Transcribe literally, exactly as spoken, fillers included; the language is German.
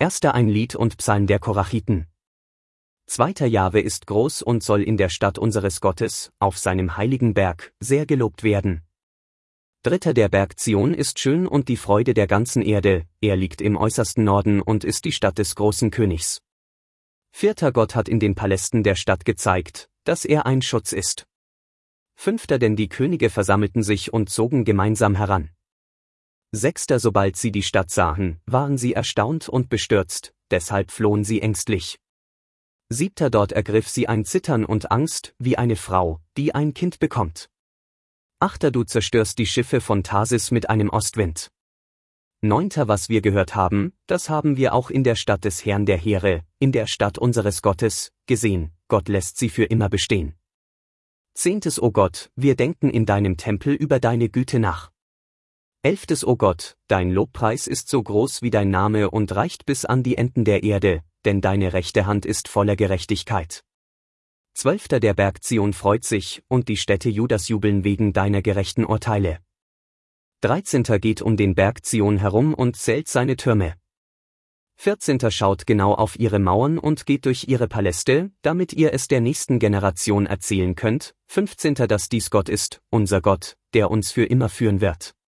Erster ein Lied und Psalm der Korachiten. Zweiter Jahwe ist groß und soll in der Stadt unseres Gottes, auf seinem heiligen Berg, sehr gelobt werden. Dritter der Berg Zion ist schön und die Freude der ganzen Erde, er liegt im äußersten Norden und ist die Stadt des großen Königs. Vierter Gott hat in den Palästen der Stadt gezeigt, dass er ein Schutz ist. Fünfter denn die Könige versammelten sich und zogen gemeinsam heran. Sechster sobald sie die Stadt sahen, waren sie erstaunt und bestürzt, deshalb flohen sie ängstlich. Siebter dort ergriff sie ein Zittern und Angst, wie eine Frau, die ein Kind bekommt. Achter du zerstörst die Schiffe von Tarsis mit einem Ostwind. Neunter was wir gehört haben, das haben wir auch in der Stadt des Herrn der Heere, in der Stadt unseres Gottes, gesehen, Gott lässt sie für immer bestehen. Zehntes O Gott, wir denken in deinem Tempel über deine Güte nach. Elftes O Gott, dein Lobpreis ist so groß wie dein Name und reicht bis an die Enden der Erde, denn deine rechte Hand ist voller Gerechtigkeit. Zwölfter der Berg Zion freut sich, und die Städte Judas jubeln wegen deiner gerechten Urteile. Dreizehnter geht um den Berg Zion herum und zählt seine Türme. Vierzehnter schaut genau auf ihre Mauern und geht durch ihre Paläste, damit ihr es der nächsten Generation erzählen könnt. Fünfzehnter dass dies Gott ist, unser Gott, der uns für immer führen wird.